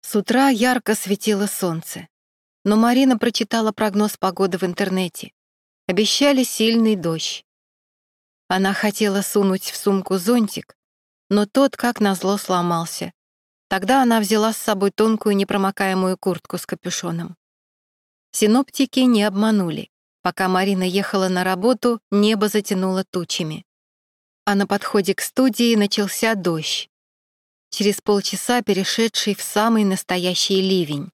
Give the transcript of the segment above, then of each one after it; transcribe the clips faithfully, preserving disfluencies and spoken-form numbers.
С утра ярко светило солнце, но Марина прочитала прогноз погоды в интернете. Обещали сильный дождь. Она хотела сунуть в сумку зонтик, но тот, как назло, сломался. Тогда она взяла с собой тонкую непромокаемую куртку с капюшоном. Синоптики не обманули. Пока Марина ехала на работу, небо затянуло тучами. А на подходе к студии начался дождь, через полчаса перешедший в самый настоящий ливень.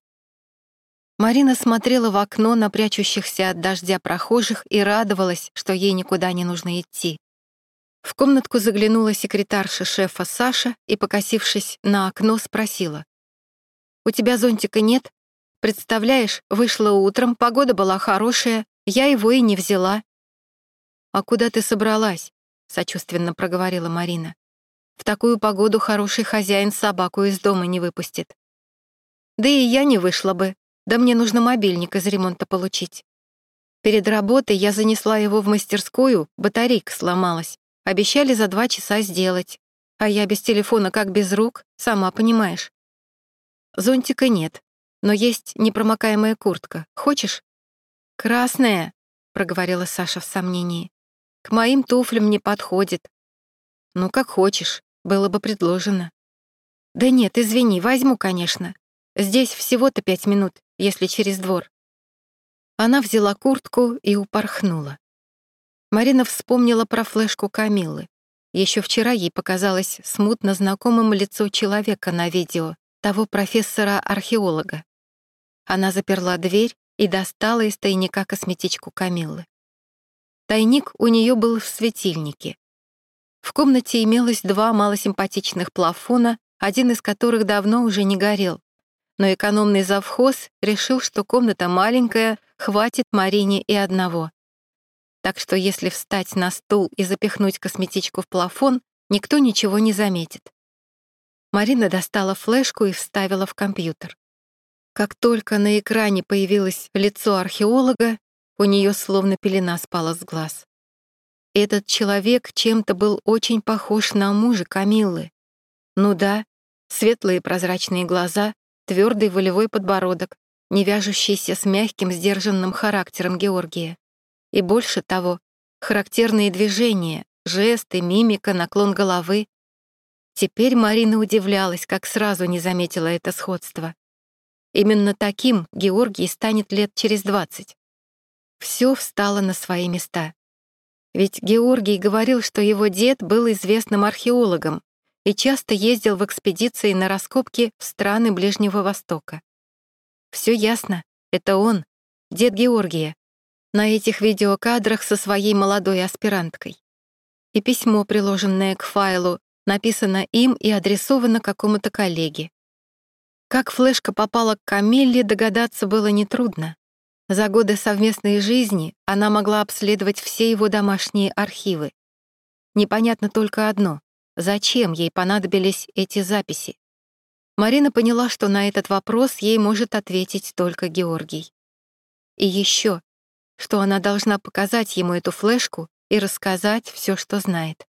Марина смотрела в окно на прячущихся от дождя прохожих и радовалась, что ей никуда не нужно идти. В комнатку заглянула секретарша шефа Саша и, покосившись на окно, спросила: «У тебя зонтика нет? Представляешь, вышла утром, погода была хорошая, я его и не взяла». «А куда ты собралась?» — сочувственно проговорила Марина. «В такую погоду хороший хозяин собаку из дома не выпустит». «Да и я не вышла бы, да мне нужно мобильник из ремонта получить. Перед работой я занесла его в мастерскую, батарейка сломалась. Обещали за два часа сделать. А я без телефона как без рук, сама понимаешь». «Зонтика нет, но есть непромокаемая куртка. Хочешь?» «Красная», — проговорила Саша в сомнении. «К моим туфлям не подходит». «Ну, как хочешь, было бы предложено». «Да нет, извини, возьму, конечно. Здесь всего-то пять минут, если через двор». Она взяла куртку и упорхнула. Марина вспомнила про флешку Камиллы. Еще вчера ей показалось смутно знакомым лицо человека на видео, того профессора-археолога. Она заперла дверь и достала из тайника косметичку Камиллы. Тайник у нее был в светильнике. В комнате имелось два малосимпатичных плафона, один из которых давно уже не горел. Но экономный завхоз решил, что комната маленькая, хватит Марине и одного. Так что если встать на стул и запихнуть косметичку в плафон, никто ничего не заметит. Марина достала флешку и вставила в компьютер. Как только на экране появилось лицо археолога, у нее словно пелена спала с глаз. Этот человек чем-то был очень похож на мужа Камиллы. Ну да, светлые прозрачные глаза, твердый волевой подбородок, не вяжущийся с мягким, сдержанным характером Георгия. И больше того, характерные движения, жесты, мимика, наклон головы. Теперь Марина удивлялась, как сразу не заметила это сходство. Именно таким Георгий станет лет через двадцать. Все встало на свои места. Ведь Георгий говорил, что его дед был известным археологом и часто ездил в экспедиции на раскопки в страны Ближнего Востока. Все ясно, это он, дед Георгия, на этих видеокадрах со своей молодой аспиранткой. И письмо, приложенное к файлу, написано им и адресовано какому-то коллеге. Как флешка попала к Камилле, догадаться было нетрудно. За годы совместной жизни она могла обследовать все его домашние архивы. Непонятно только одно — зачем ей понадобились эти записи? Марина поняла, что на этот вопрос ей может ответить только Георгий. И еще, что она должна показать ему эту флешку и рассказать все, что знает.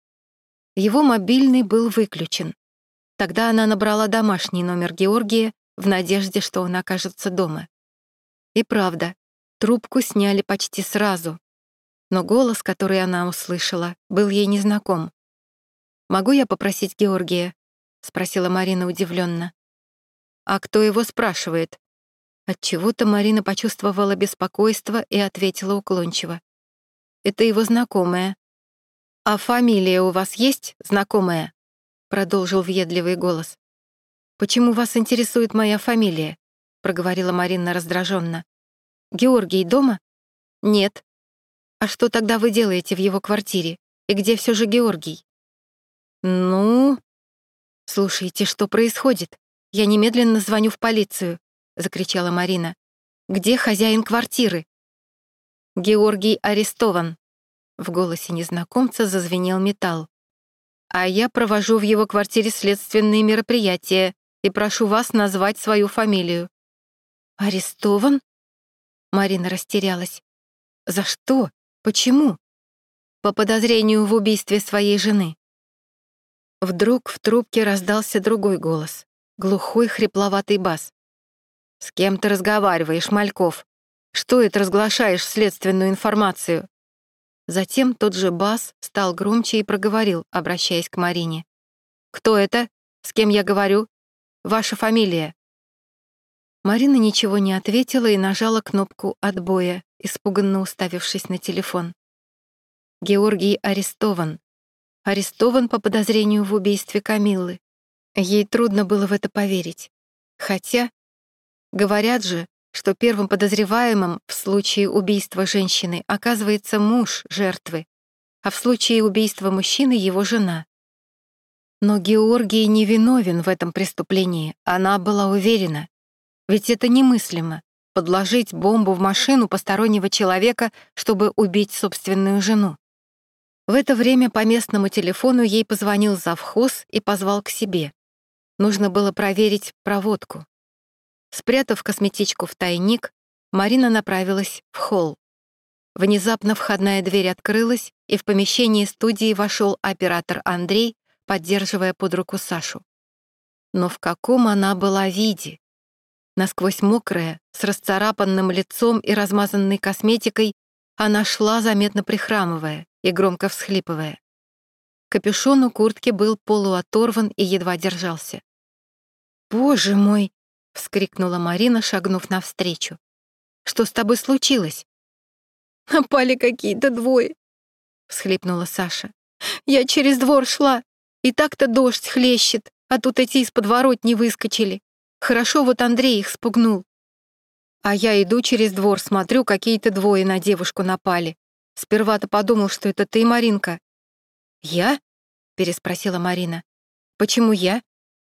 Его мобильный был выключен. Тогда она набрала домашний номер Георгия в надежде, что он окажется дома. И правда, трубку сняли почти сразу, но голос, который она услышала, был ей незнаком. «Могу я попросить Георгия?» — спросила Марина удивленно. «А кто его спрашивает?» Отчего-то Марина почувствовала беспокойство и ответила уклончиво. «Это его знакомая». «А фамилия у вас есть, знакомая?» — продолжил въедливый голос. «Почему вас интересует моя фамилия?» — проговорила Марина раздраженно. «Георгий дома?» «Нет». «А что тогда вы делаете в его квартире? И где все же Георгий?» «Ну...» «Слушайте, что происходит? Я немедленно звоню в полицию», — закричала Марина. «Где хозяин квартиры?» «Георгий арестован», — в голосе незнакомца зазвенел металл. «А я провожу в его квартире следственные мероприятия и прошу вас назвать свою фамилию». «Арестован?» Марина растерялась. «За что? Почему?» «По подозрению в убийстве своей жены». Вдруг в трубке раздался другой голос. глухой хрипловатый бас. «С кем ты разговариваешь, Мальков? Что это разглашаешь следственную информацию?» Затем тот же бас стал громче и проговорил, обращаясь к Марине. «Кто это? С кем я говорю? Ваша фамилия?» Марина ничего не ответила и нажала кнопку отбоя, испуганно уставившись на телефон. Георгий арестован. Арестован по подозрению в убийстве Камиллы. Ей трудно было в это поверить. Хотя, говорят же, что первым подозреваемым в случае убийства женщины оказывается муж жертвы, а в случае убийства мужчины — его жена. Но Георгий не виновен в этом преступлении, она была уверена. Ведь это немыслимо — подложить бомбу в машину постороннего человека, чтобы убить собственную жену. В это время по местному телефону ей позвонил завхоз и позвал к себе. Нужно было проверить проводку. Спрятав косметичку в тайник, Марина направилась в холл. Внезапно входная дверь открылась, и в помещение студии вошел оператор Андрей, поддерживая под руку Сашу. Но в каком она была виде? Насквозь мокрая, с расцарапанным лицом и размазанной косметикой, она шла, заметно прихрамывая и громко всхлипывая. Капюшон у куртки был полуоторван и едва держался. «Боже мой!» — вскрикнула Марина, шагнув навстречу. «Что с тобой случилось?» «Напали какие-то двое», — всхлипнула Саша. «Я через двор шла, и так-то дождь хлещет, а тут эти из подворотни выскочили. Хорошо, вот Андрей их спугнул. А я иду через двор, смотрю, какие-то двое на девушку напали. Сперва-то подумал, что это ты, Маринка». «Я?» — переспросила Марина. «Почему я?»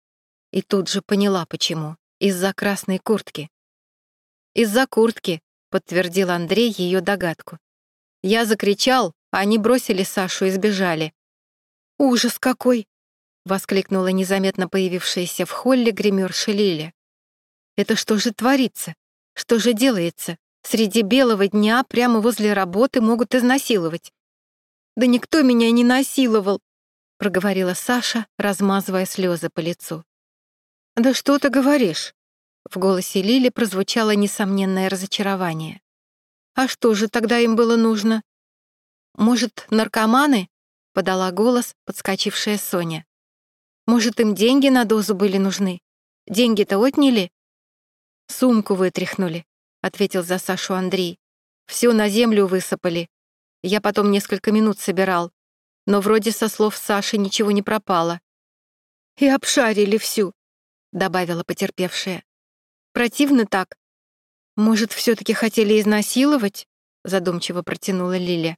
И тут же поняла, почему. Из-за красной куртки. «Из-за куртки», — подтвердил Андрей ее догадку. «Я закричал, а они бросили Сашу и сбежали». «Ужас какой!» — воскликнула незаметно появившаяся в холле гримерша Лиля. «Это что же творится? Что же делается? Среди белого дня прямо возле работы могут изнасиловать». «Да никто меня не насиловал», — проговорила Саша, размазывая слезы по лицу. «Да что ты говоришь?» В голосе Лили прозвучало несомненное разочарование. «А что же тогда им было нужно?» «Может, наркоманы?» — подала голос подскочившая Соня. «Может, им деньги на дозу были нужны? Деньги-то отняли?» «Сумку вытряхнули», — ответил за Сашу Андрей. «Всё на землю высыпали. Я потом несколько минут собирал, но вроде со слов Саши ничего не пропало». «И обшарили всю», — добавила потерпевшая. «Противно так. Может, всё-таки хотели изнасиловать?» — задумчиво протянула Лиля.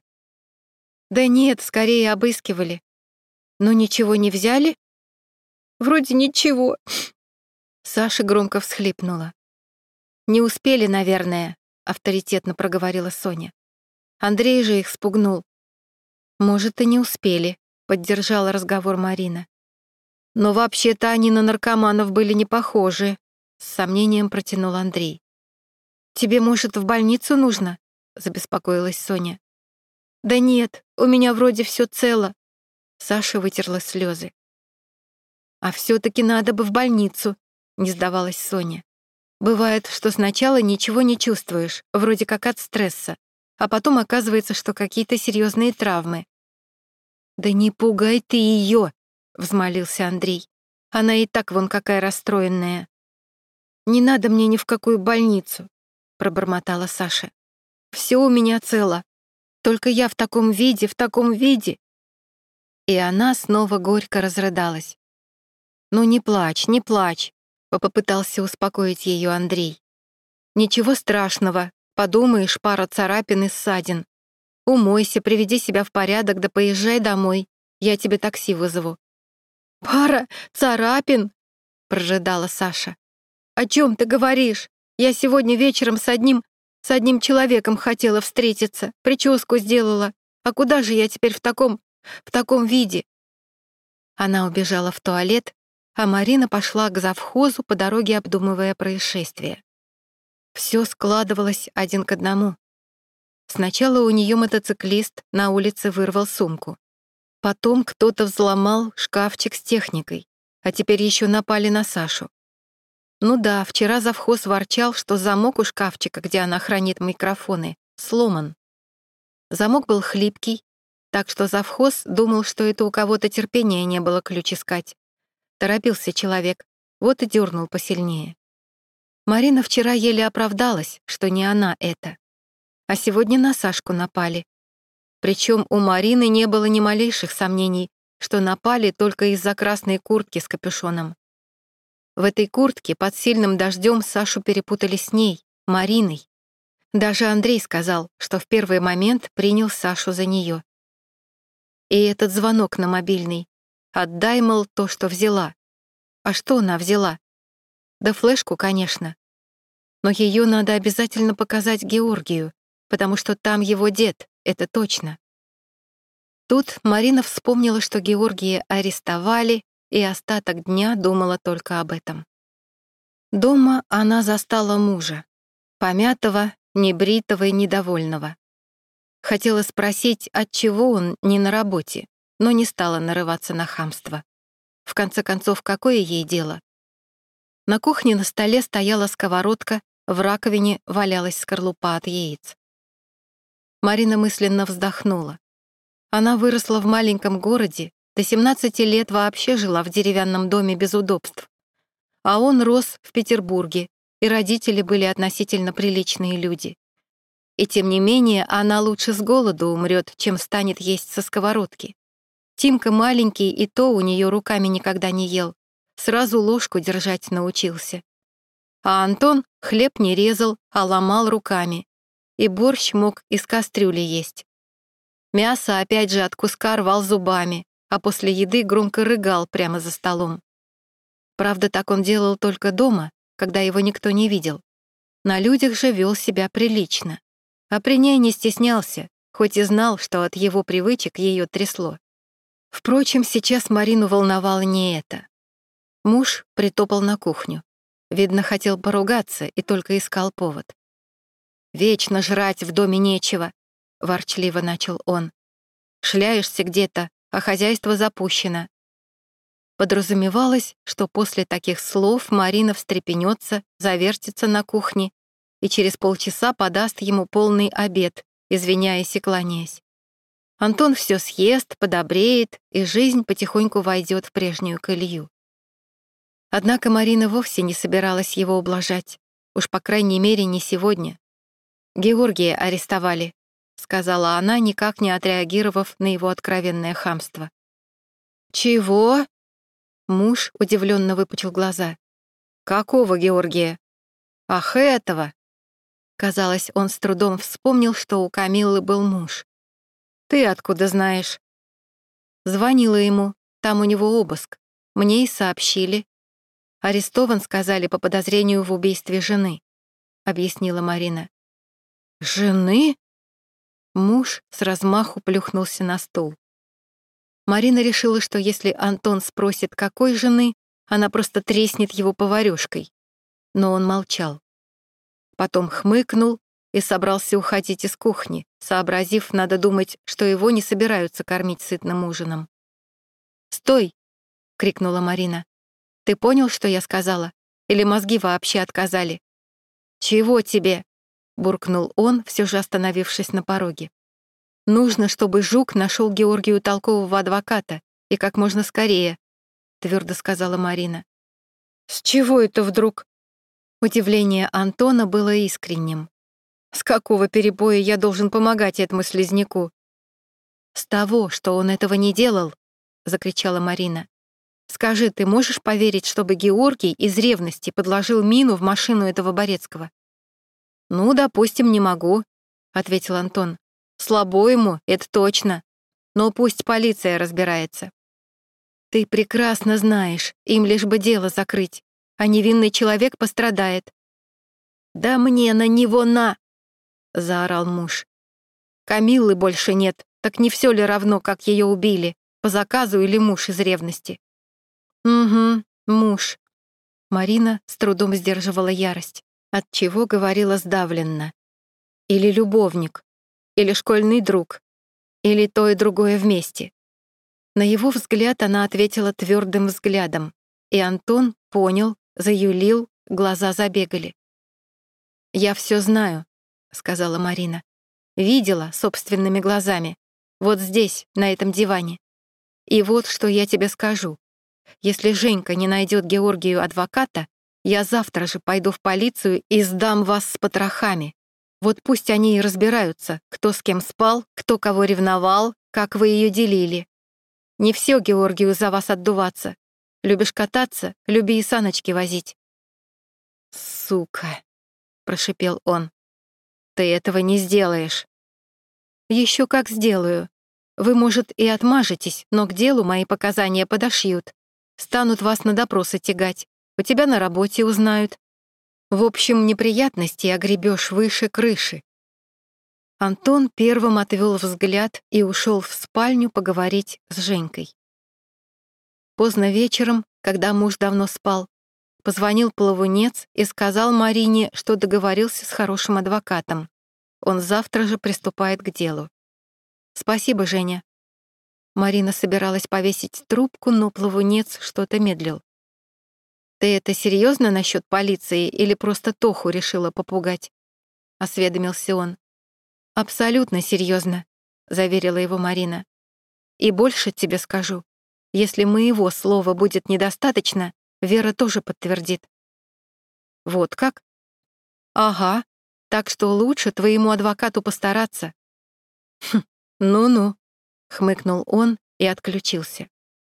«Да нет, скорее обыскивали. Но ничего не взяли?» «Вроде ничего». Саша громко всхлипнула. «Не успели, наверное», — авторитетно проговорила Соня. «Андрей же их спугнул». «Может, и не успели», — поддержала разговор Марина. «Но вообще-то они на наркоманов были не похожи», — с сомнением протянул Андрей. «Тебе, может, в больницу нужно?» — забеспокоилась Соня. «Да нет, у меня вроде все цело». Саша вытерла слезы. «А все-таки надо бы в больницу», — не сдавалась Соня. «Бывает, что сначала ничего не чувствуешь, вроде как от стресса, а потом оказывается, что какие-то серьезные травмы». «Да не пугай ты ее», — взмолился Андрей. «Она и так вон какая расстроенная». «Не надо мне ни в какую больницу», — пробормотала Саша. «Все у меня цело. Только я в таком виде, в таком виде». И она снова горько разрыдалась. «Ну не плачь, не плачь», — попытался успокоить ее Андрей. «Ничего страшного, подумаешь, пара царапин и ссадин. Умойся, приведи себя в порядок, да поезжай домой, я тебе такси вызову». «Пара царапин?» — прорыдала Саша. «О чем ты говоришь? Я сегодня вечером с одним, с одним человеком хотела встретиться, прическу сделала. А куда же я теперь в таком, в таком виде?» Она убежала в туалет, а Марина пошла к завхозу, по дороге обдумывая происшествие. Все складывалось один к одному. Сначала у нее мотоциклист на улице вырвал сумку. Потом кто-то взломал шкафчик с техникой, а теперь еще напали на Сашу. Ну да, вчера завхоз ворчал, что замок у шкафчика, где она хранит микрофоны, сломан. Замок был хлипкий, так что завхоз думал, что это у кого-то терпения не было ключ искать. Торопился человек, вот и дернул посильнее. Марина вчера еле оправдалась, что не она это. А сегодня на Сашку напали. Причем у Марины не было ни малейших сомнений, что напали только из-за красной куртки с капюшоном. В этой куртке под сильным дождем Сашу перепутали с ней, Мариной. Даже Андрей сказал, что в первый момент принял Сашу за нее. И этот звонок на мобильный. Отдай, мол, то, что взяла. А что она взяла? Да флешку, конечно. Но ее надо обязательно показать Георгию, потому что там его дед, это точно. Тут Марина вспомнила, что Георгия арестовали, и остаток дня думала только об этом. Дома она застала мужа, помятого, небритого и недовольного. Хотела спросить, отчего он не на работе, но не стала нарываться на хамство. В конце концов, какое ей дело? На кухне на столе стояла сковородка, в раковине валялась скорлупа от яиц. Марина мысленно вздохнула. Она выросла в маленьком городе, до семнадцати лет вообще жила в деревянном доме без удобств. А он рос в Петербурге, и родители были относительно приличные люди. И тем не менее она лучше с голоду умрет, чем станет есть со сковородки. Тимка маленький, и то у нее руками никогда не ел. Сразу ложку держать научился. А Антон хлеб не резал, а ломал руками. И борщ мог из кастрюли есть. Мясо опять же от куска рвал зубами, а после еды громко рыгал прямо за столом. Правда, так он делал только дома, когда его никто не видел. На людях же вел себя прилично. А при ней не стеснялся, хоть и знал, что от его привычек ее трясло. Впрочем, сейчас Марину волновало не это. Муж притопал на кухню. Видно, хотел поругаться и только искал повод. «Вечно жрать в доме нечего», — ворчливо начал он. «Шляешься где-то, а хозяйство запущено». Подразумевалось, что после таких слов Марина встрепенется, завертится на кухне и через полчаса подаст ему полный обед, извиняясь и кланяясь. Антон все съест, подобреет, и жизнь потихоньку войдет в прежнюю колею. Однако Марина вовсе не собиралась его ублажать, уж по крайней мере не сегодня. «Георгия арестовали», — сказала она, никак не отреагировав на его откровенное хамство. «Чего?» Муж удивленно выпучил глаза. «Какого Георгия?» «Ах, этого!» Казалось, он с трудом вспомнил, что у Камиллы был муж. «Ты откуда знаешь?» Звонила ему, там у него обыск. Мне и сообщили. Арестован, сказали, по подозрению в убийстве жены, объяснила Марина. «Жены?» Муж с размаху плюхнулся на стул. Марина решила, что если Антон спросит, какой жены, она просто треснет его поварёшкой. Но он молчал. Потом хмыкнул и собрался уходить из кухни, сообразив, надо думать, что его не собираются кормить сытным ужином. «Стой!» — крикнула Марина. «Ты понял, что я сказала? Или мозги вообще отказали?» «Чего тебе?» — буркнул он, все же остановившись на пороге. «Нужно, чтобы Жук нашел Георгию толкового адвоката, и как можно скорее», — твердо сказала Марина. «С чего это вдруг?» Удивление Антона было искренним. «С какого перебоя я должен помогать этому слизняку?» «С того, что он этого не делал», — закричала Марина. «Скажи, ты можешь поверить, чтобы Георгий из ревности подложил мину в машину этого Борецкого?» «Ну, допустим, не могу», — ответил Антон. «Слабо ему, это точно. Но пусть полиция разбирается». «Ты прекрасно знаешь, им лишь бы дело закрыть, а невинный человек пострадает». «Да мне на него на!» — заорал муж. «Камиллы больше нет, так не все ли равно, как ее убили, по заказу или муж из ревности?» «Угу, муж». Марина с трудом сдерживала ярость, отчего говорила сдавленно. «Или любовник, или школьный друг, или то и другое вместе». На его взгляд она ответила твердым взглядом, и Антон понял, заюлил, глаза забегали. «Я все знаю», — сказала Марина. «Видела собственными глазами. Вот здесь, на этом диване. И вот что я тебе скажу. Если Женька не найдет Георгию адвоката, я завтра же пойду в полицию и сдам вас с потрохами. Вот пусть они и разбираются, кто с кем спал, кто кого ревновал, как вы ее делили. Не все Георгию за вас отдуваться. Любишь кататься, люби и саночки возить». «Сука», — прошипел он, — «ты этого не сделаешь». «Еще как сделаю. Вы, может, и отмажетесь, но к делу мои показания подошьют. Станут вас на допросы тягать, у тебя на работе узнают. В общем, неприятностей огребешь выше крыши». Антон первым отвел взгляд и ушел в спальню поговорить с Женькой. Поздно вечером, когда муж давно спал, позвонил Плавунец и сказал Марине, что договорился с хорошим адвокатом. Он завтра же приступает к делу. «Спасибо, Женя». Марина собиралась повесить трубку, но Плавунец что-то медлил. «Ты это серьезно насчет полиции или просто Тоху решила попугать?» — осведомился он. «Абсолютно серьезно», — заверила его Марина. «И больше тебе скажу. Если моего слова будет недостаточно, Вера тоже подтвердит». «Вот как?» «Ага, так что лучше твоему адвокату постараться». «Хм, ну-ну», — хмыкнул он и отключился.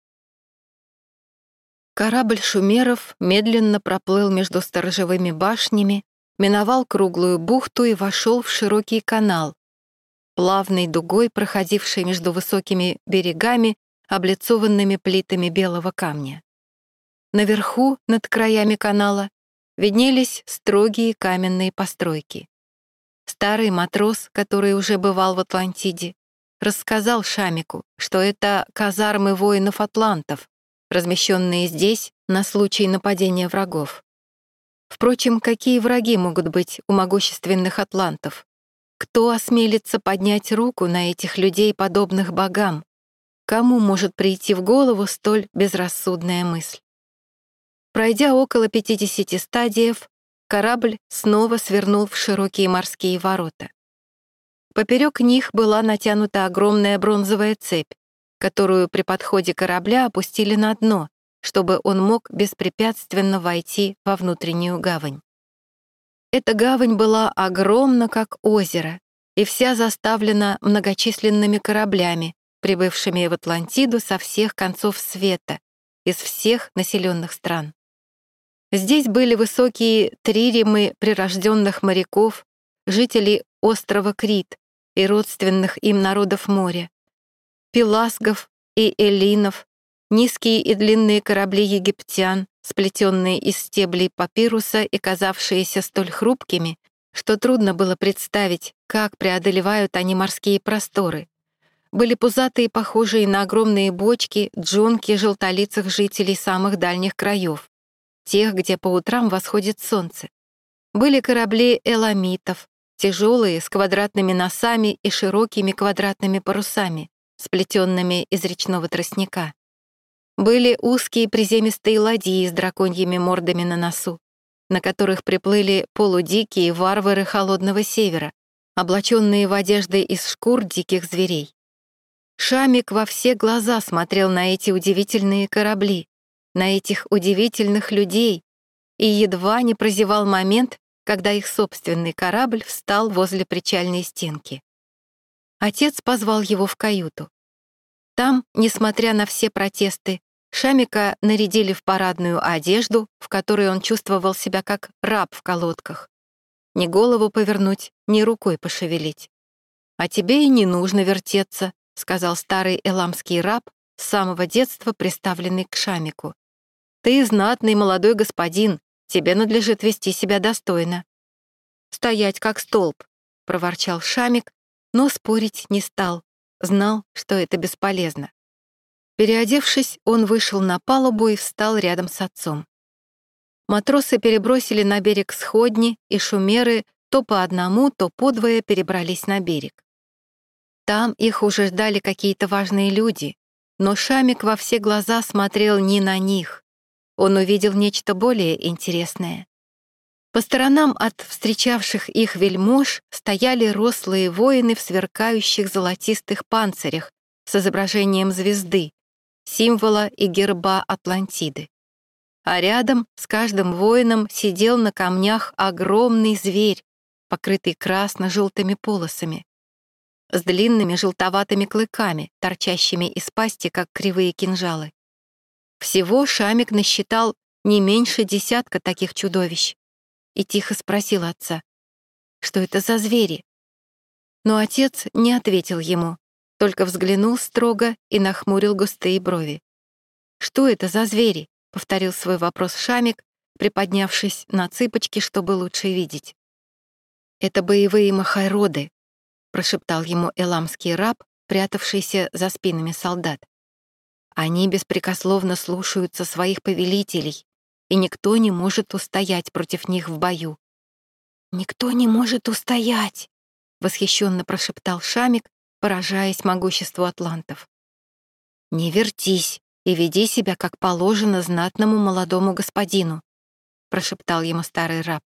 Корабль шумеров медленно проплыл между сторожевыми башнями, миновал круглую бухту и вошел в широкий канал, плавной дугой проходивший между высокими берегами, облицованными плитами белого камня. Наверху, над краями канала, виднелись строгие каменные постройки. Старый матрос, который уже бывал в Атлантиде, рассказал Шамику, что это казармы воинов-атлантов, размещенные здесь на случай нападения врагов. Впрочем, какие враги могут быть у могущественных атлантов? Кто осмелится поднять руку на этих людей, подобных богам? Кому может прийти в голову столь безрассудная мысль? Пройдя около пятидесяти стадиев, корабль снова свернул в широкие морские ворота. Поперек них была натянута огромная бронзовая цепь, которую при подходе корабля опустили на дно, чтобы он мог беспрепятственно войти во внутреннюю гавань. Эта гавань была огромна, как озеро, и вся заставлена многочисленными кораблями, прибывшими в Атлантиду со всех концов света, из всех населенных стран. Здесь были высокие триремы прирожденных моряков, жителей острова Крит и родственных им народов моря, пеласгов и эллинов, низкие и длинные корабли египтян, сплетенные из стеблей папируса и казавшиеся столь хрупкими, что трудно было представить, как преодолевают они морские просторы. Были пузатые, похожие на огромные бочки, джонки желтолицых жителей самых дальних краев, тех, где по утрам восходит солнце. Были корабли эламитов, тяжелые, с квадратными носами и широкими квадратными парусами, сплетенными из речного тростника. Были узкие приземистые ладьи с драконьими мордами на носу, на которых приплыли полудикие варвары холодного севера, облаченные в одежды из шкур диких зверей. Шамик во все глаза смотрел на эти удивительные корабли, на этих удивительных людей и едва не прозевал момент, когда их собственный корабль встал возле причальной стенки. Отец позвал его в каюту. Там, несмотря на все протесты, Шамика нарядили в парадную одежду, в которой он чувствовал себя как раб в колодках. Ни голову повернуть, ни рукой пошевелить. «А тебе и не нужно вертеться», — сказал старый эламский раб, с самого детства приставленный к Шамику. «Ты знатный молодой господин, тебе надлежит вести себя достойно». «Стоять как столб», — проворчал Шамик, но спорить не стал, знал, что это бесполезно. Переодевшись, он вышел на палубу и встал рядом с отцом. Матросы перебросили на берег сходни, и шумеры то по одному, то подвое перебрались на берег. Там их уже ждали какие-то важные люди, но Шамик во все глаза смотрел не на них. Он увидел нечто более интересное. По сторонам от встречавших их вельмож стояли рослые воины в сверкающих золотистых панцирях с изображением звезды, символа и герба Атлантиды. А рядом с каждым воином сидел на камнях огромный зверь, покрытый красно-желтыми полосами, с длинными желтоватыми клыками, торчащими из пасти, как кривые кинжалы. Всего Шамик насчитал не меньше десятка таких чудовищ и тихо спросил отца, что это за звери. Но отец не ответил ему, только взглянул строго и нахмурил густые брови. «Что это за звери?» — повторил свой вопрос Шамик, приподнявшись на цыпочки, чтобы лучше видеть. «Это боевые махайроды», — прошептал ему эламский раб, прятавшийся за спинами солдат. «Они беспрекословно слушаются своих повелителей, и никто не может устоять против них в бою». «Никто не может устоять», — восхищенно прошептал Шамик, поражаясь могуществу атлантов. «Не вертись и веди себя, как положено знатному молодому господину», — прошептал ему старый раб.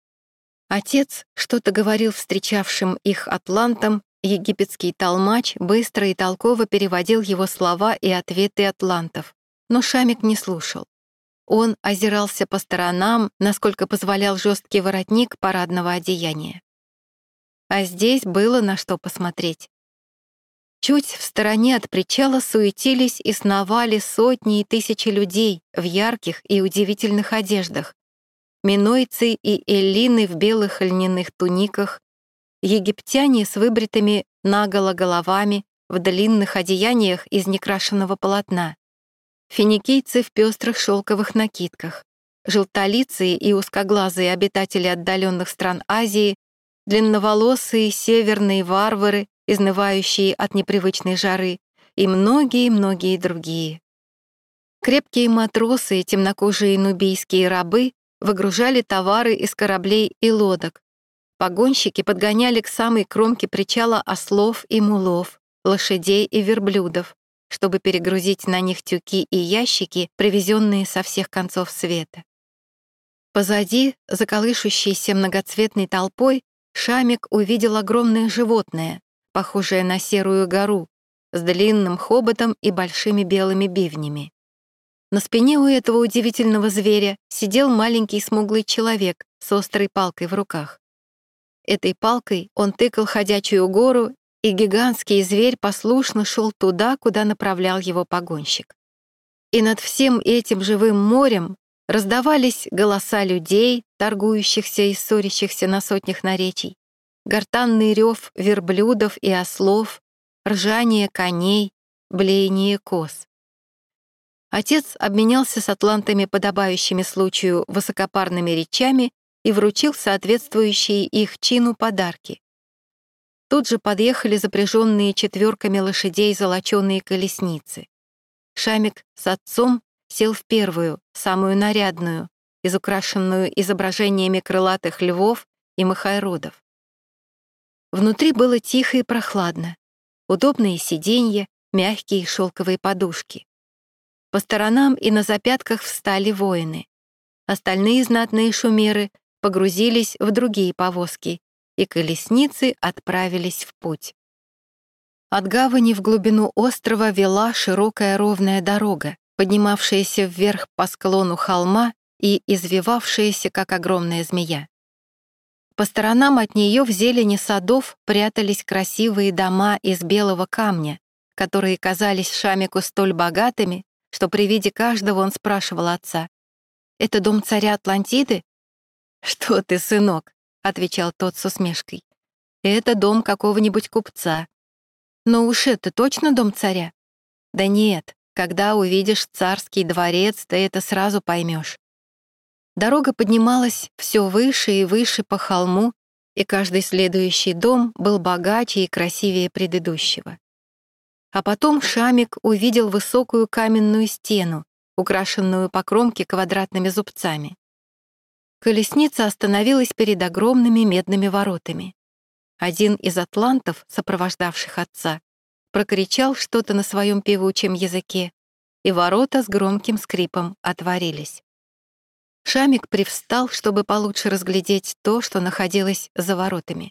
Отец что-то говорил встречавшим их атлантам, египетский толмач быстро и толково переводил его слова и ответы атлантов, но Шамик не слушал. Он озирался по сторонам, насколько позволял жесткий воротник парадного одеяния. А здесь было на что посмотреть. Чуть в стороне от причала суетились и сновали сотни и тысячи людей в ярких и удивительных одеждах, минойцы и эллины в белых льняных туниках, египтяне с выбритыми наголо головами в длинных одеяниях из некрашенного полотна, финикийцы в пестрых шелковых накидках, желтолицые и узкоглазые обитатели отдаленных стран Азии, длинноволосые северные варвары, изнывающие от непривычной жары, и многие-многие другие. Крепкие матросы и темнокожие нубийские рабы выгружали товары из кораблей и лодок. Погонщики подгоняли к самой кромке причала ослов и мулов, лошадей и верблюдов, чтобы перегрузить на них тюки и ящики, привезенные со всех концов света. Позади, за колышущейся многоцветной толпой, Шамик увидел огромное животное, похожее на серую гору, с длинным хоботом и большими белыми бивнями. На спине у этого удивительного зверя сидел маленький смуглый человек с острой палкой в руках. Этой палкой он тыкал ходячую гору, и гигантский зверь послушно шел туда, куда направлял его погонщик. И над всем этим живым морем раздавались голоса людей, торгующихся и ссорящихся на сотнях наречий, гортанный рев верблюдов и ослов, ржание коней, блеяние коз. Отец обменялся с атлантами подобающими случаю высокопарными речами и вручил соответствующие их чину подарки. Тут же подъехали запряженные четверками лошадей золоченые колесницы. Шамик с отцом сел в первую, самую нарядную, изукрашенную изображениями крылатых львов и махайродов. Внутри было тихо и прохладно, удобные сиденья, мягкие шелковые подушки. По сторонам и на запятках встали воины. Остальные знатные шумеры погрузились в другие повозки, и колесницы отправились в путь. От гавани в глубину острова вела широкая ровная дорога, поднимавшаяся вверх по склону холма и извивавшаяся, как огромная змея. По сторонам от нее в зелени садов прятались красивые дома из белого камня, которые казались Шамику столь богатыми, что при виде каждого он спрашивал отца: «Это дом царя Атлантиды?» «Что ты, сынок?» — отвечал тот с усмешкой. «Это дом какого-нибудь купца». «Но уж это точно дом царя?» «Да нет, когда увидишь царский дворец, ты это сразу поймешь». Дорога поднималась все выше и выше по холму, и каждый следующий дом был богаче и красивее предыдущего. А потом Шамик увидел высокую каменную стену, украшенную по кромке квадратными зубцами. Колесница остановилась перед огромными медными воротами. Один из атлантов, сопровождавших отца, прокричал что-то на своем певучем языке, и ворота с громким скрипом отворились. Шамик привстал, чтобы получше разглядеть то, что находилось за воротами.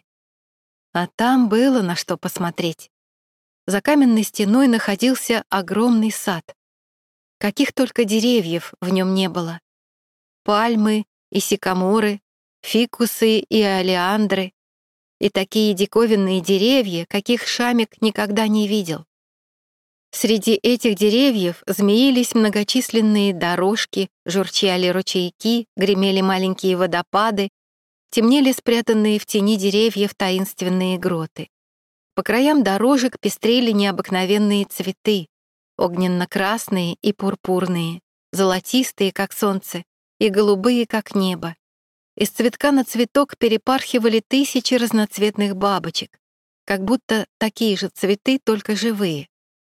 А там было на что посмотреть. За каменной стеной находился огромный сад. Каких только деревьев в нем не было. Пальмы и сикаморы, фикусы и олеандры, и такие диковинные деревья, каких Шамик никогда не видел. Среди этих деревьев змеились многочисленные дорожки, журчали ручейки, гремели маленькие водопады, темнели спрятанные в тени деревьев таинственные гроты. По краям дорожек пестрели необыкновенные цветы, огненно-красные и пурпурные, золотистые, как солнце, и голубые, как небо. Из цветка на цветок перепархивали тысячи разноцветных бабочек, как будто такие же цветы, только живые.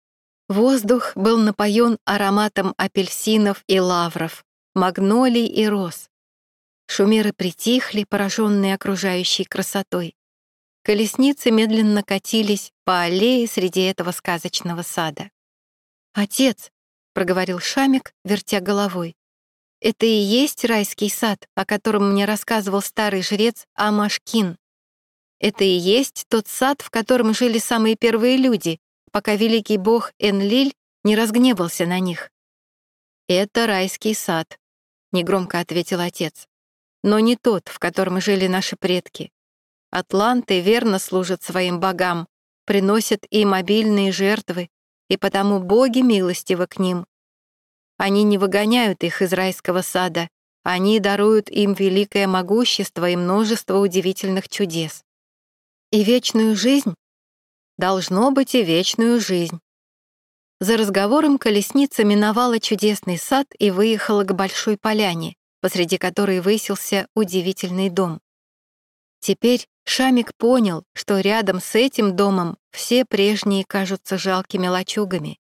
Воздух был напоен ароматом апельсинов и лавров, магнолий и роз. Шумеры притихли, пораженные окружающей красотой. Колесницы медленно катились по аллее среди этого сказочного сада. «Отец», — проговорил Шамик, вертя головой, — «это и есть райский сад, о котором мне рассказывал старый жрец Амашкин. Это и есть тот сад, в котором жили самые первые люди, пока великий бог Энлиль не разгневался на них». «Это райский сад», — негромко ответил отец, «но не тот, в котором жили наши предки. Атланты верно служат своим богам, приносят им обильные жертвы, и потому боги милостивы к ним. Они не выгоняют их из райского сада, они даруют им великое могущество и множество удивительных чудес. И вечную жизнь? Должно быть и вечную жизнь». За разговором колесница миновала чудесный сад и выехала к большой поляне, посреди которой высился удивительный дом. Теперь Шамик понял, что рядом с этим домом все прежние кажутся жалкими лачугами.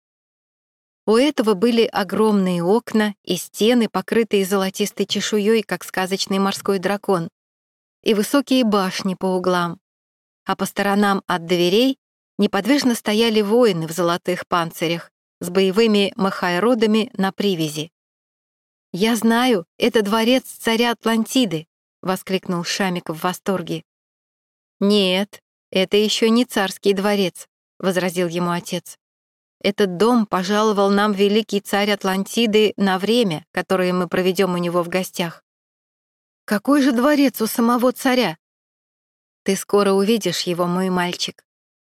У этого были огромные окна и стены, покрытые золотистой чешуей, как сказочный морской дракон, и высокие башни по углам. А по сторонам от дверей неподвижно стояли воины в золотых панцирях с боевыми махайродами на привязи. «Я знаю, это дворец царя Атлантиды», — воскликнул Шамик в восторге. «Нет, это еще не царский дворец», — возразил ему отец. «Этот дом пожаловал нам великий царь Атлантиды на время, которое мы проведем у него в гостях». «Какой же дворец у самого царя?» «Ты скоро увидишь его, мой мальчик».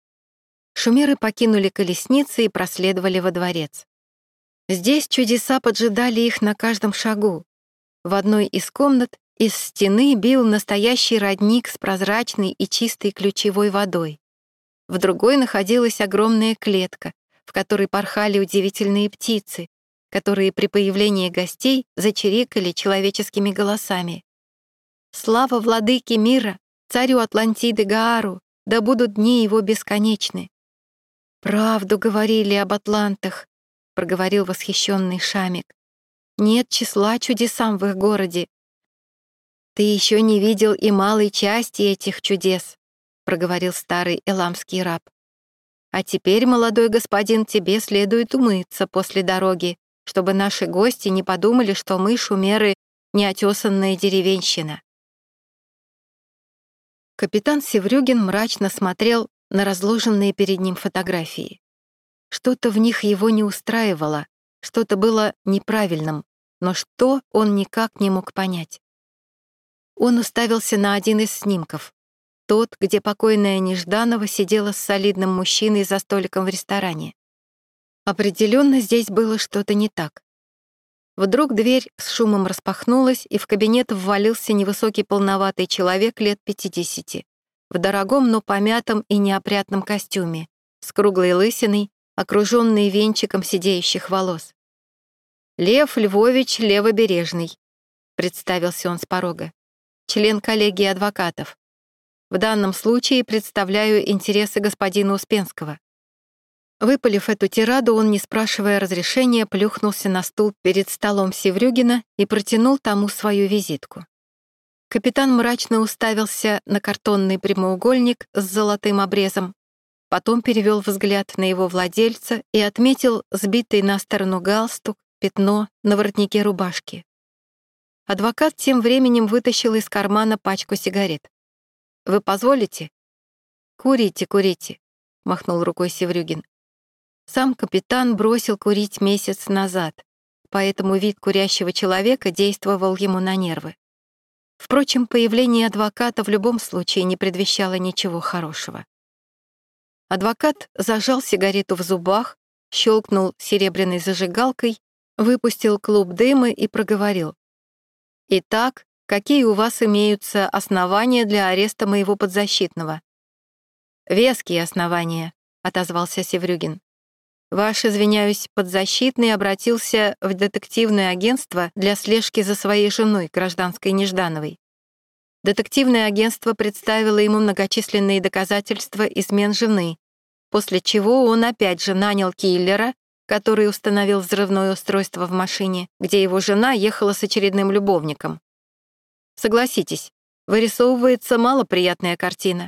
Шумеры покинули колесницы и проследовали во дворец. Здесь чудеса поджидали их на каждом шагу. В одной из комнат из стены бил настоящий родник с прозрачной и чистой ключевой водой. В другой находилась огромная клетка, в которой порхали удивительные птицы, которые при появлении гостей зачирикали человеческими голосами. «Слава владыке мира, царю Атлантиды Гаару, да будут дни его бесконечны». «Правду говорили об атлантах», — проговорил восхищенный Шамик. «Нет числа чудесам в их городе». «Ты еще не видел и малой части этих чудес», — проговорил старый эламский раб. «А теперь, молодой господин, тебе следует умыться после дороги, чтобы наши гости не подумали, что мы, шумеры, неотесанная деревенщина». Капитан Севрюгин мрачно смотрел на разложенные перед ним фотографии. Что-то в них его не устраивало, что-то было неправильным, но что он никак не мог понять. Он уставился на один из снимков, тот, где покойная Нежданова сидела с солидным мужчиной за столиком в ресторане. Определенно здесь было что-то не так. Вдруг дверь с шумом распахнулась, и в кабинет ввалился невысокий полноватый человек лет пятидесяти, в дорогом, но помятом и неопрятном костюме, с круглой лысиной, окруженный венчиком сидеющих волос. «Лев Львович Левобережный», — представился он с порога, член коллегии адвокатов. «В данном случае представляю интересы господина Успенского». Выпалив эту тираду, он, не спрашивая разрешения, плюхнулся на стул перед столом Севрюгина и протянул тому свою визитку. Капитан мрачно уставился на картонный прямоугольник с золотым обрезом, потом перевел взгляд на его владельца и отметил сбитый на сторону галстук, пятно на воротнике рубашки. Адвокат тем временем вытащил из кармана пачку сигарет. «Вы позволите?» «Курите, курите», — махнул рукой Севрюгин. Сам капитан бросил курить месяц назад, поэтому вид курящего человека действовал ему на нервы. Впрочем, появление адвоката в любом случае не предвещало ничего хорошего. Адвокат зажал сигарету в зубах, щелкнул серебряной зажигалкой, выпустил клуб дыма и проговорил. «Итак, какие у вас имеются основания для ареста моего подзащитного?» «Веские основания», — отозвался Севрюгин. «Ваш, извиняюсь, подзащитный обратился в детективное агентство для слежки за своей женой, гражданской Неждановой. Детективное агентство представило ему многочисленные доказательства измен жены, после чего он опять же нанял киллера, который установил взрывное устройство в машине, где его жена ехала с очередным любовником. Согласитесь, вырисовывается малоприятная картина.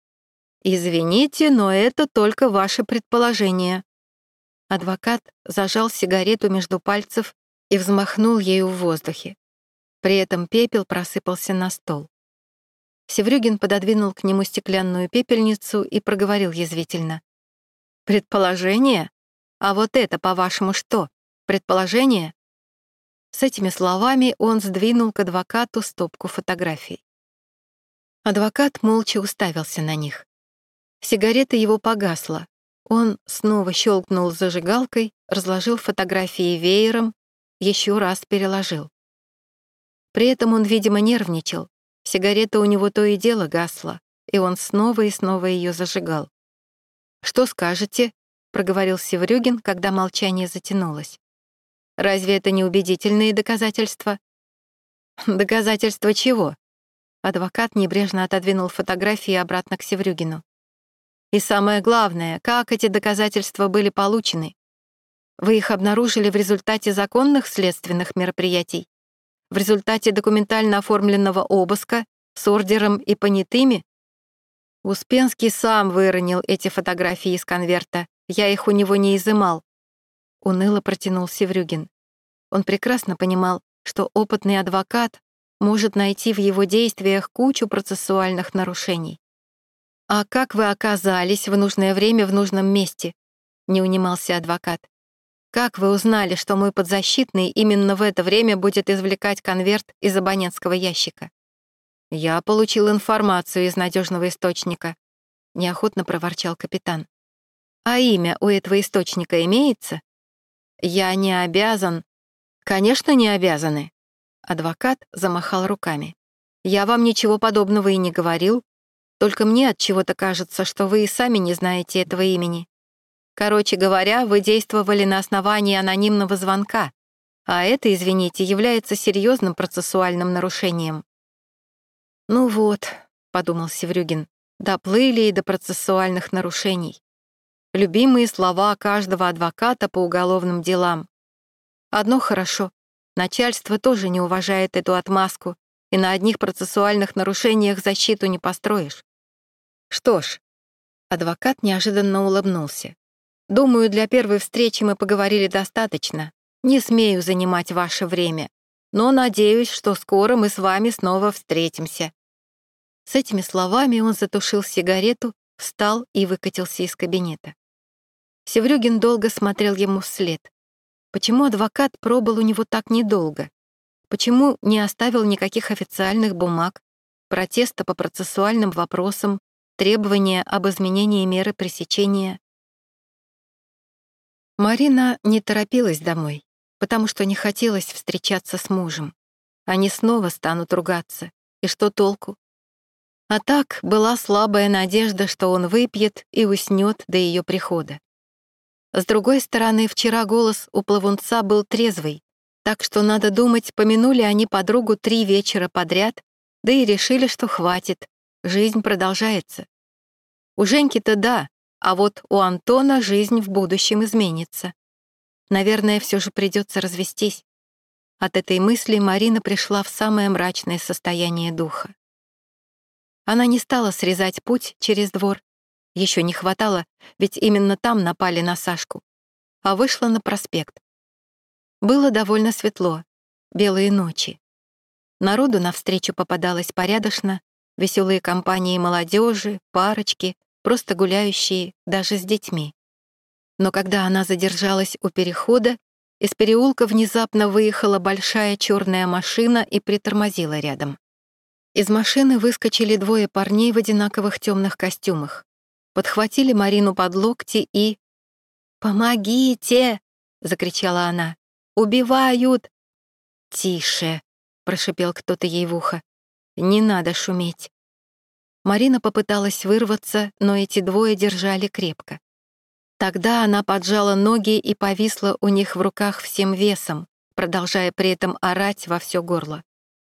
Извините, но это только ваше предположение». Адвокат зажал сигарету между пальцев и взмахнул ею в воздухе. При этом пепел просыпался на стол. Севрюгин пододвинул к нему стеклянную пепельницу и проговорил язвительно. «Предположение? А вот это, по-вашему, что? Предположение?» С этими словами он сдвинул к адвокату стопку фотографий. Адвокат молча уставился на них. Сигарета его погасла. Он снова щелкнул зажигалкой, разложил фотографии веером, еще раз переложил. При этом он, видимо, нервничал. Сигарета у него то и дело гасла, и он снова и снова ее зажигал. «Что скажете?» — проговорил Севрюгин, когда молчание затянулось. «Разве это не убедительные доказательства?» «Доказательства чего?» Адвокат небрежно отодвинул фотографии обратно к Севрюгину. «И самое главное, как эти доказательства были получены? Вы их обнаружили в результате законных следственных мероприятий? В результате документально оформленного обыска с ордером и понятыми? Успенский сам выронил эти фотографии из конверта, я их у него не изымал», — уныло протянул Севрюгин. Он прекрасно понимал, что опытный адвокат может найти в его действиях кучу процессуальных нарушений. «А как вы оказались в нужное время в нужном месте?» — не унимался адвокат. «Как вы узнали, что мой подзащитный именно в это время будет извлекать конверт из абонентского ящика?» «Я получил информацию из надежного источника», — неохотно проворчал капитан. «А имя у этого источника имеется?» «Я не обязан». «Конечно, не обязаны». Адвокат замахал руками. «Я вам ничего подобного и не говорил. Только мне от чего-то кажется, что вы и сами не знаете этого имени. Короче говоря, вы действовали на основании анонимного звонка, а это, извините, является серьезным процессуальным нарушением». «Ну вот», — подумал Севрюгин, — «доплыли и до процессуальных нарушений. Любимые слова каждого адвоката по уголовным делам. Одно хорошо, начальство тоже не уважает эту отмазку, и на одних процессуальных нарушениях защиту не построишь. Что ж», — адвокат неожиданно улыбнулся, «думаю, для первой встречи мы поговорили достаточно. Не смею занимать ваше время, но надеюсь, что скоро мы с вами снова встретимся». С этими словами он затушил сигарету, встал и выкатился из кабинета. Севрюгин долго смотрел ему вслед. Почему адвокат пробыл у него так недолго? Почему не оставил никаких официальных бумаг, протеста по процессуальным вопросам, требования об изменении меры пресечения? Марина не торопилась домой, потому что не хотелось встречаться с мужем. Они снова станут ругаться. И что толку? А так была слабая надежда, что он выпьет и уснет до ее прихода. С другой стороны, вчера голос у плавунца был трезвый, так что, надо думать, помянули они подругу три вечера подряд, да и решили, что хватит, жизнь продолжается. У Женьки-то да, а вот у Антона жизнь в будущем изменится. Наверное, все же придется развестись. От этой мысли Марина пришла в самое мрачное состояние духа. Она не стала срезать путь через двор. Еще не хватало, ведь именно там напали на Сашку. А вышла на проспект. Было довольно светло, белые ночи. Народу навстречу попадалось порядочно, веселые компании молодежи, парочки, просто гуляющие, даже с детьми. Но когда она задержалась у перехода, из переулка внезапно выехала большая черная машина и притормозила рядом. Из машины выскочили двое парней в одинаковых темных костюмах. Подхватили Марину под локти и... «Помогите!» — закричала она. «Убивают!» «Тише!» — прошипел кто-то ей в ухо. «Не надо шуметь!» Марина попыталась вырваться, но эти двое держали крепко. Тогда она поджала ноги и повисла у них в руках всем весом, продолжая при этом орать во все горло.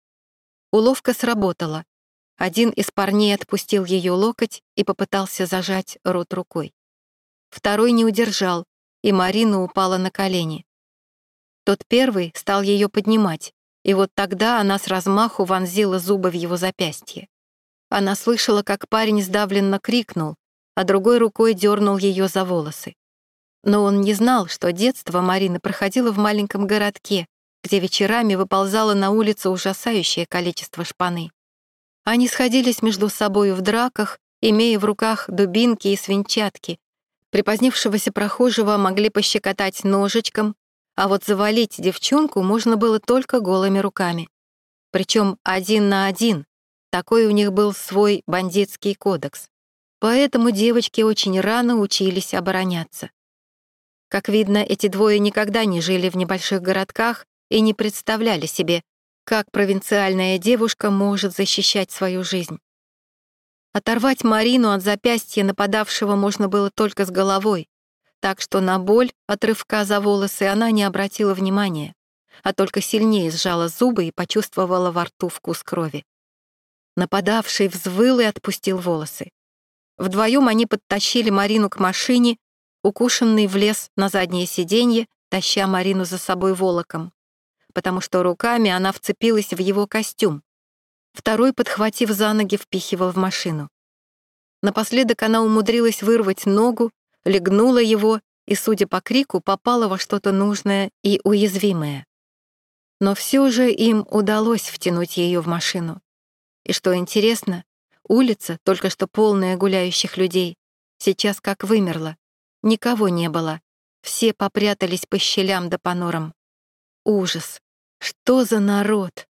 Уловка сработала. Один из парней отпустил ее локоть и попытался зажать рот рукой. Второй не удержал, и Марина упала на колени. Тот первый стал ее поднимать, и вот тогда она с размаху вонзила зубы в его запястье. Она слышала, как парень сдавленно крикнул, а другой рукой дернул ее за волосы. Но он не знал, что детство Марины проходило в маленьком городке, где вечерами выползало на улицу ужасающее количество шпаны. Они сходились между собою в драках, имея в руках дубинки и свинчатки. Припозднившегося прохожего могли пощекотать ножичком, а вот завалить девчонку можно было только голыми руками. Причем один на один. Такой у них был свой бандитский кодекс. Поэтому девочки очень рано учились обороняться. Как видно, эти двое никогда не жили в небольших городках и не представляли себе, как провинциальная девушка может защищать свою жизнь. Оторвать Марину от запястья нападавшего можно было только с головой, так что на боль от рывка за волосы она не обратила внимания, а только сильнее сжала зубы и почувствовала во рту вкус крови. Нападавший взвыл и отпустил волосы. Вдвоем они подтащили Марину к машине, укушенный влез на заднее сиденье, таща Марину за собой волоком, потому что руками она вцепилась в его костюм. Второй, подхватив за ноги, впихивал в машину. Напоследок она умудрилась вырвать ногу, легнула его и, судя по крику, попала во что-то нужное и уязвимое. Но все же им удалось втянуть ее в машину. И что интересно, улица, только что полная гуляющих людей, сейчас как вымерла. Никого не было. Все попрятались по щелям да по норам. Ужас! Что за народ?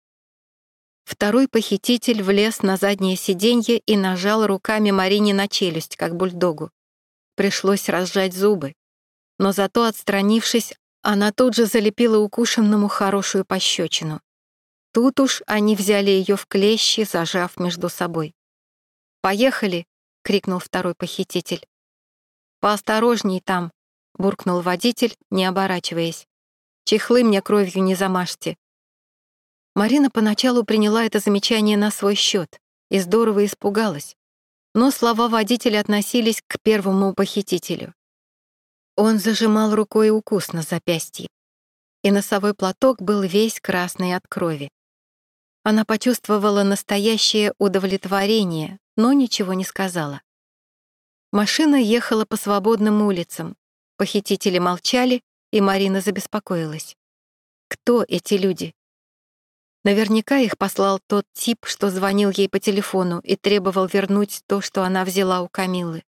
Второй похититель влез на заднее сиденье и нажал руками Марине на челюсть, как бульдогу. Пришлось разжать зубы. Но зато, отстранившись, она тут же залепила укушенному хорошую пощечину. Тут уж они взяли ее в клещи, зажав между собой. «Поехали!» — крикнул второй похититель. «Поосторожней там!» — буркнул водитель, не оборачиваясь. «Чехлы мне кровью не замажьте!» Марина поначалу приняла это замечание на свой счет и здорово испугалась, но слова водителя относились к первому похитителю. Он зажимал рукой укус на запястье, и носовой платок был весь красный от крови. Она почувствовала настоящее удовлетворение, но ничего не сказала. Машина ехала по свободным улицам, похитители молчали, и Марина забеспокоилась. Кто эти люди? Наверняка их послал тот тип, что звонил ей по телефону и требовал вернуть то, что она взяла у Камиллы.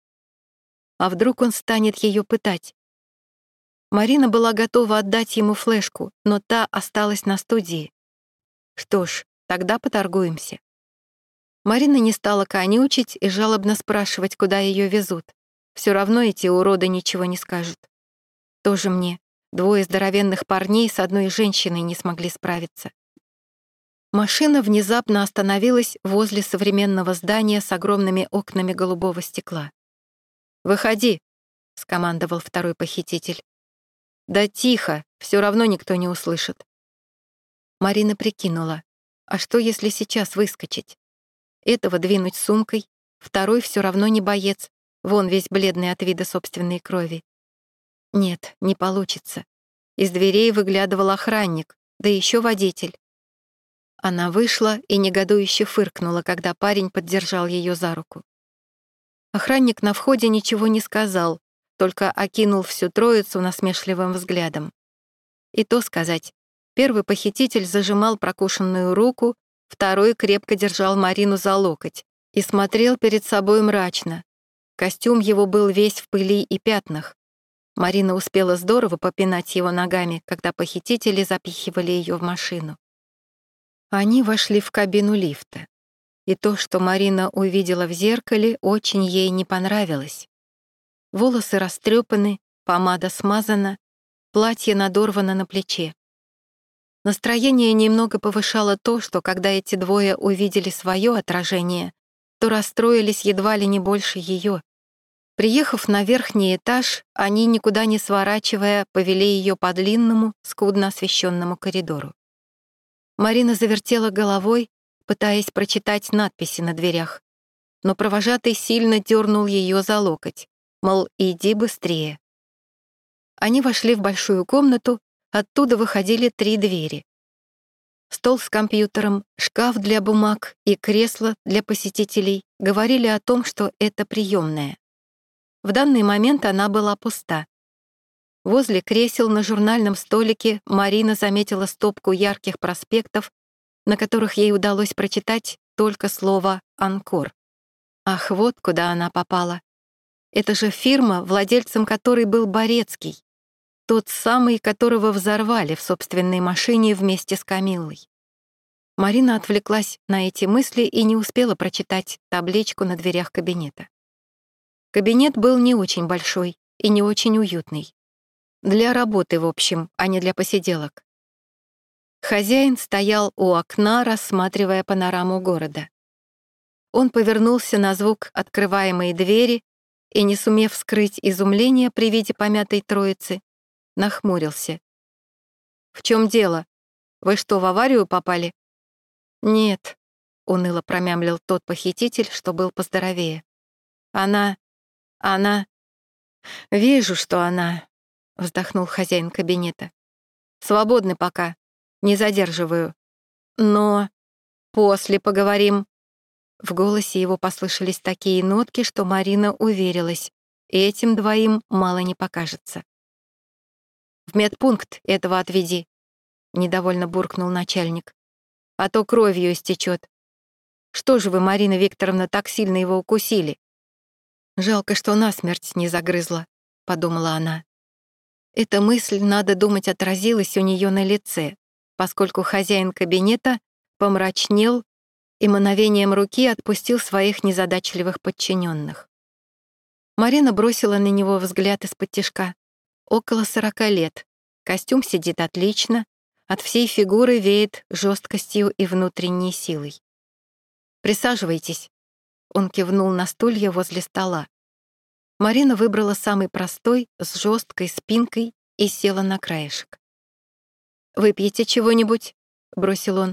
А вдруг он станет ее пытать? Марина была готова отдать ему флешку, но та осталась на студии. Что ж, тогда поторгуемся. Марина не стала конючить и жалобно спрашивать, куда ее везут. Все равно эти уроды ничего не скажут. Тоже мне. Двое здоровенных парней с одной женщиной не смогли справиться. Машина внезапно остановилась возле современного здания с огромными окнами голубого стекла. «Выходи», — скомандовал второй похититель. «Да тихо, все равно никто не услышит». Марина прикинула, а что, если сейчас выскочить? Этого двинуть сумкой, второй все равно не боец, вон весь бледный от вида собственной крови. Нет, не получится. Из дверей выглядывал охранник, да еще водитель. Она вышла и негодующе фыркнула, когда парень поддержал ее за руку. Охранник на входе ничего не сказал, только окинул всю троицу насмешливым взглядом. И то сказать, первый похититель зажимал прокушенную руку, Второй крепко держал Марину за локоть и смотрел перед собой мрачно. Костюм его был весь в пыли и пятнах. Марина успела здорово попинать его ногами, когда похитители запихивали ее в машину. Они вошли в кабину лифта. И то, что Марина увидела в зеркале, очень ей не понравилось. Волосы растрепаны, помада смазана, платье надорвано на плече. Настроение немного повышало то, что когда эти двое увидели свое отражение, то расстроились едва ли не больше ее. Приехав на верхний этаж, они, никуда не сворачивая, повели ее по длинному, скудно освещенному коридору. Марина завертела головой, пытаясь прочитать надписи на дверях, но провожатый сильно дернул ее за локоть, мол, иди быстрее. Они вошли в большую комнату, оттуда выходили три двери. Стол с компьютером, шкаф для бумаг и кресло для посетителей говорили о том, что это приемная. В данный момент она была пуста. Возле кресел на журнальном столике Марина заметила стопку ярких проспектов, на которых ей удалось прочитать только слово «Анкор». Ах, вот куда она попала. Это же фирма, владельцем которой был Борецкий, тот самый, которого взорвали в собственной машине вместе с Камиллой. Марина отвлеклась на эти мысли и не успела прочитать табличку на дверях кабинета. Кабинет был не очень большой и не очень уютный. Для работы, в общем, а не для посиделок. Хозяин стоял у окна, рассматривая панораму города. Он повернулся на звук открываемой двери и, не сумев скрыть изумление при виде помятой троицы, нахмурился. «В чем дело? Вы что, в аварию попали?» «Нет», — уныло промямлил тот похититель, что был поздоровее. «Она... она... Вижу, что она...» — вздохнул хозяин кабинета. «Свободны пока. Не задерживаю. Но... после поговорим». В голосе его послышались такие нотки, что Марина уверилась, этим двоим мало не покажется. «В медпункт этого отведи», — недовольно буркнул начальник. «А то кровью истечет. Что же вы, Марина Викторовна, так сильно его укусили?» «Жалко, что насмерть не загрызла», — подумала она. Эта мысль, надо думать, отразилась у нее на лице, поскольку хозяин кабинета помрачнел и мановением руки отпустил своих незадачливых подчиненных. Марина бросила на него взгляд из-под тишка. Около сорока лет, костюм сидит отлично, от всей фигуры веет жесткостью и внутренней силой. «Присаживайтесь», — он кивнул на стулья возле стола. Марина выбрала самый простой, с жесткой спинкой, и села на краешек. «Выпьете чего-нибудь?» — бросил он.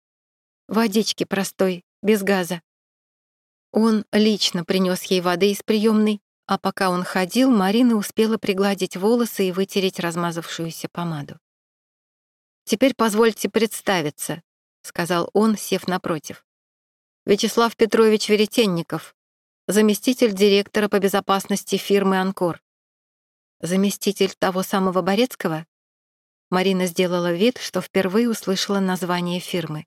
«Водички простой, без газа». Он лично принес ей воды из приемной, а пока он ходил, Марина успела пригладить волосы и вытереть размазавшуюся помаду. «Теперь позвольте представиться», — сказал он, сев напротив. «Вячеслав Петрович Веретенников, заместитель директора по безопасности фирмы «Анкор». Заместитель того самого Борецкого?» Марина сделала вид, что впервые услышала название фирмы.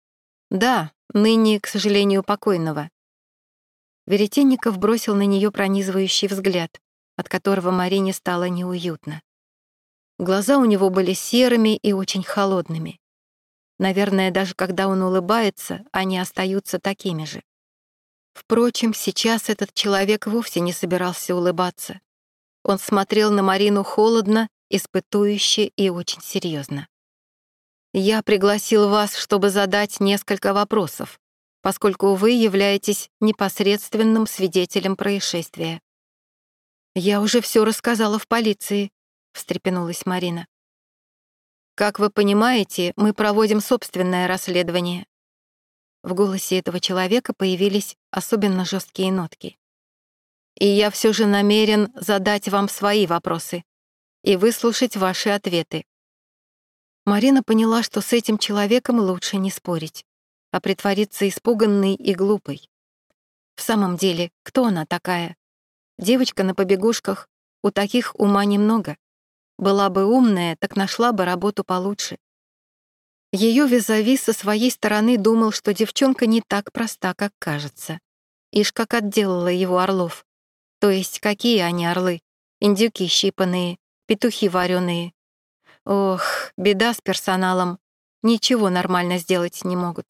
«Да, ныне, к сожалению, покойного». Веретенников бросил на нее пронизывающий взгляд, от которого Марине стало неуютно. Глаза у него были серыми и очень холодными. Наверное, даже когда он улыбается, они остаются такими же. Впрочем, сейчас этот человек вовсе не собирался улыбаться. Он смотрел на Марину холодно, испытующе и очень серьезно. «Я пригласил вас, чтобы задать несколько вопросов, поскольку вы являетесь непосредственным свидетелем происшествия». «Я уже все рассказала в полиции», — встрепенулась Марина. «Как вы понимаете, мы проводим собственное расследование». В голосе этого человека появились особенно жесткие нотки. «И я все же намерен задать вам свои вопросы и выслушать ваши ответы». Марина поняла, что с этим человеком лучше не спорить, а притвориться испуганной и глупой. В самом деле, кто она такая? Девочка на побегушках, у таких ума немного. Была бы умная, так нашла бы работу получше. Ее визави со своей стороны думал, что девчонка не так проста, как кажется. Ишь, как отделала его орлов. То есть какие они орлы? Индюки щипанные, петухи вареные. Ох, беда с персоналом. Ничего нормально сделать не могут.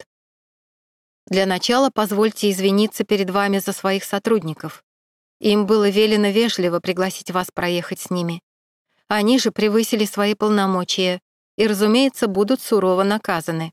Для начала позвольте извиниться перед вами за своих сотрудников. Им было велено вежливо пригласить вас проехать с ними. Они же превысили свои полномочия и, разумеется, будут сурово наказаны.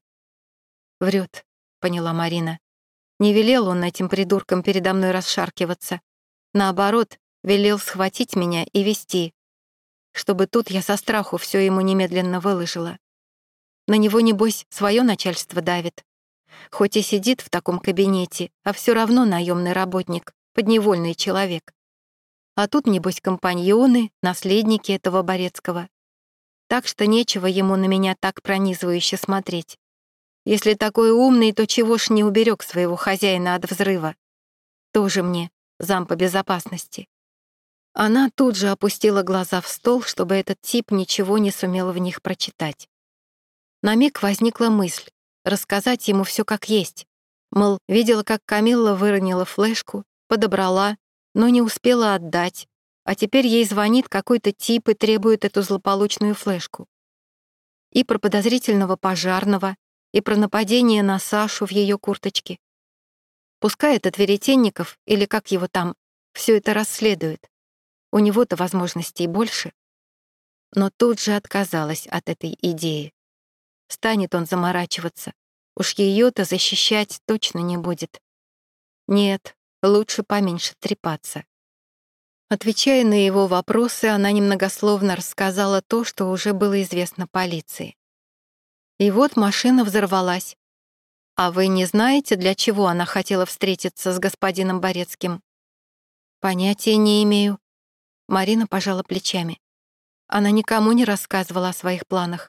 Врет, поняла Марина. Не велел он этим придуркам передо мной расшаркиваться. Наоборот, велел схватить меня и вести, чтобы тут я со страху все ему немедленно выложила. На него, небось, свое начальство давит. Хоть и сидит в таком кабинете, а все равно наемный работник, подневольный человек. А тут, небось, компаньоны, наследники этого Борецкого. Так что нечего ему на меня так пронизывающе смотреть. Если такой умный, то чего ж не уберег своего хозяина от взрыва? Тоже мне зам по безопасности. Она тут же опустила глаза в стол, чтобы этот тип ничего не сумел в них прочитать. На миг возникла мысль рассказать ему все как есть. Мол, видела, как Камилла выронила флешку, подобрала, но не успела отдать, а теперь ей звонит какой-то тип и требует эту злополучную флешку. И про подозрительного пожарного, и про нападение на Сашу в ее курточке. Пускай этот Веретенников, или как его там, все это расследует. У него-то возможностей больше. Но тут же отказалась от этой идеи. Станет он заморачиваться. Уж ее-то защищать точно не будет. Нет, лучше поменьше трепаться. Отвечая на его вопросы, она немногословно рассказала то, что уже было известно полиции. И вот машина взорвалась. А вы не знаете, для чего она хотела встретиться с господином Борецким? Понятия не имею. Марина пожала плечами. Она никому не рассказывала о своих планах.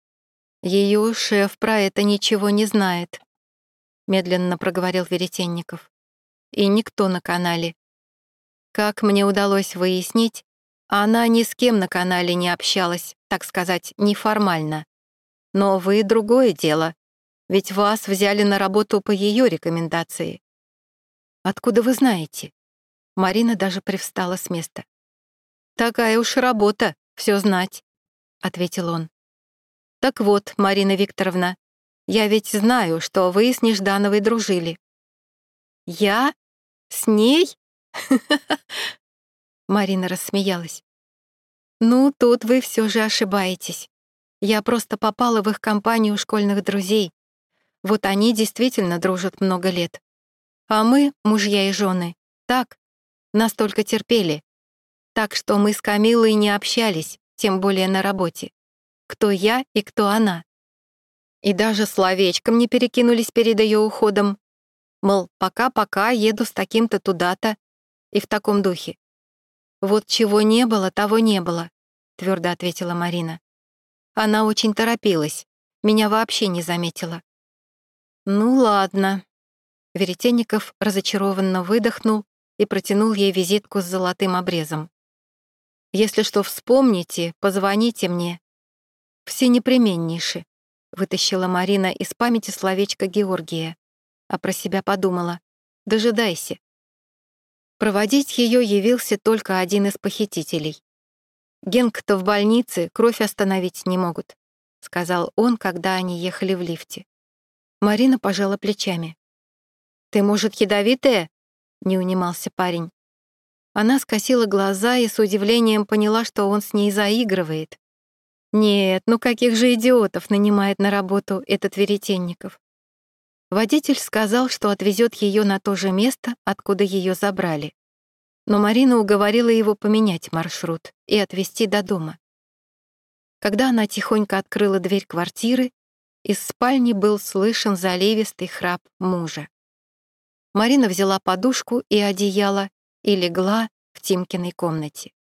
Ее шеф про это ничего не знает, медленно проговорил Веретенников. И никто на канале. Как мне удалось выяснить, она ни с кем на канале не общалась, так сказать, неформально. Но вы — другое дело, ведь вас взяли на работу по ее рекомендации. Откуда вы знаете? Марина даже привстала с места. «Такая уж работа, все знать», — ответил он. «Так вот, Марина Викторовна, я ведь знаю, что вы с Неждановой дружили». «Я? С ней?» Марина рассмеялась. «Ну, тут вы все же ошибаетесь. Я просто попала в их компанию школьных друзей. Вот они действительно дружат много лет. А мы, мужья и жены, так, настолько терпели. Так что мы с Камиллой не общались, тем более на работе. Кто я и кто она. И даже словечком не перекинулись перед ее уходом. Мол, пока-пока, еду с таким-то туда-то, и в таком духе. «Вот чего не было, того не было», — твердо ответила Марина. Она очень торопилась, меня вообще не заметила. «Ну ладно». Веретенников разочарованно выдохнул и протянул ей визитку с золотым обрезом. «Если что вспомните, позвоните мне». «Все непременнейши», — вытащила Марина из памяти словечко Георгия, а про себя подумала: «Дожидайся». Проводить ее явился только один из похитителей. «Генка-то в больнице, кровь остановить не могут», — сказал он, когда они ехали в лифте. Марина пожала плечами. «Ты, может, ядовитая?» — не унимался парень. Она скосила глаза и с удивлением поняла, что он с ней заигрывает. Нет, ну каких же идиотов нанимает на работу этот Веретенников? Водитель сказал, что отвезет ее на то же место, откуда ее забрали. Но Марина уговорила его поменять маршрут и отвезти до дома. Когда она тихонько открыла дверь квартиры, из спальни был слышен заливистый храп мужа. Марина взяла подушку и одеяло и легла в Тимкиной комнате.